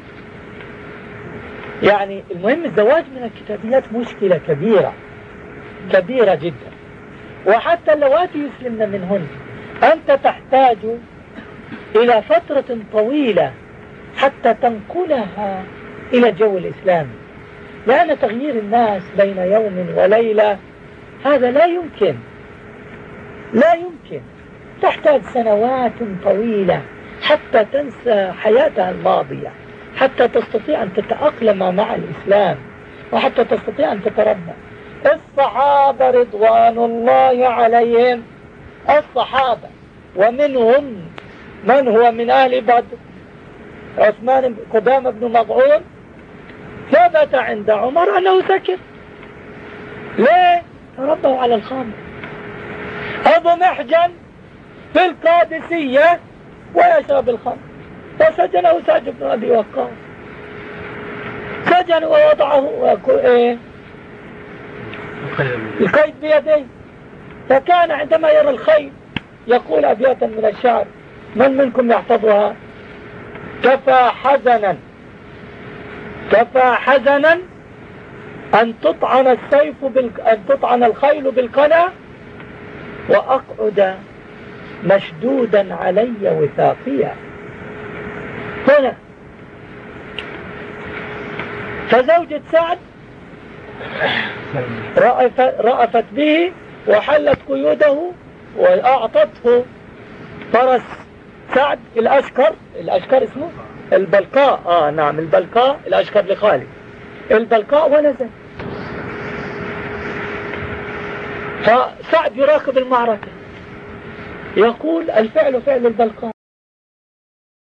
A: يعني الزواج من الكتابيات مشكلة كبيرة جدا. وحتى اللواتي يسلمن منهن أنت تحتاج إلى فترة طويلة حتى تنقلها إلى الجو الإسلامي، لأن تغيير الناس بين يوم وليلة هذا لا يمكن، تحتاج سنوات طويلة حتى تنسى حياتها الماضية، حتى تستطيع أن تتأقلم مع الإسلام، وحتى تستطيع أن تتربى. الصحابة رضوان الله عليهم، الصحابة ومنهم من هو من أهل بدر، عثمان قدامة بن مظعون، ثبت عند عمر أنه سكر. ليه؟ تربوا على الخمر. أبو محجن في القادسية ويشرب الخمر، فسجنه سعد بن أبي وقاص، سجن ووضعه القيد بيديه، فكان عندما يرى الخيل يقول أبياتا من الشعر: من منكم يحفظها؟ كفى حزنا أن تطعن الخيل بالقنا وأقعد مشدودا علي وثاقيا. هنا فزوجة سعد رأفت به وحلت قيوده وأعطته فرس سعد الأشكر اسمه البلقاء. نعم البلقاء، الأشكر لخالد البلقاء، ونزل. فسعد يراقب المعركة يقول الفعل فعل البلقاء.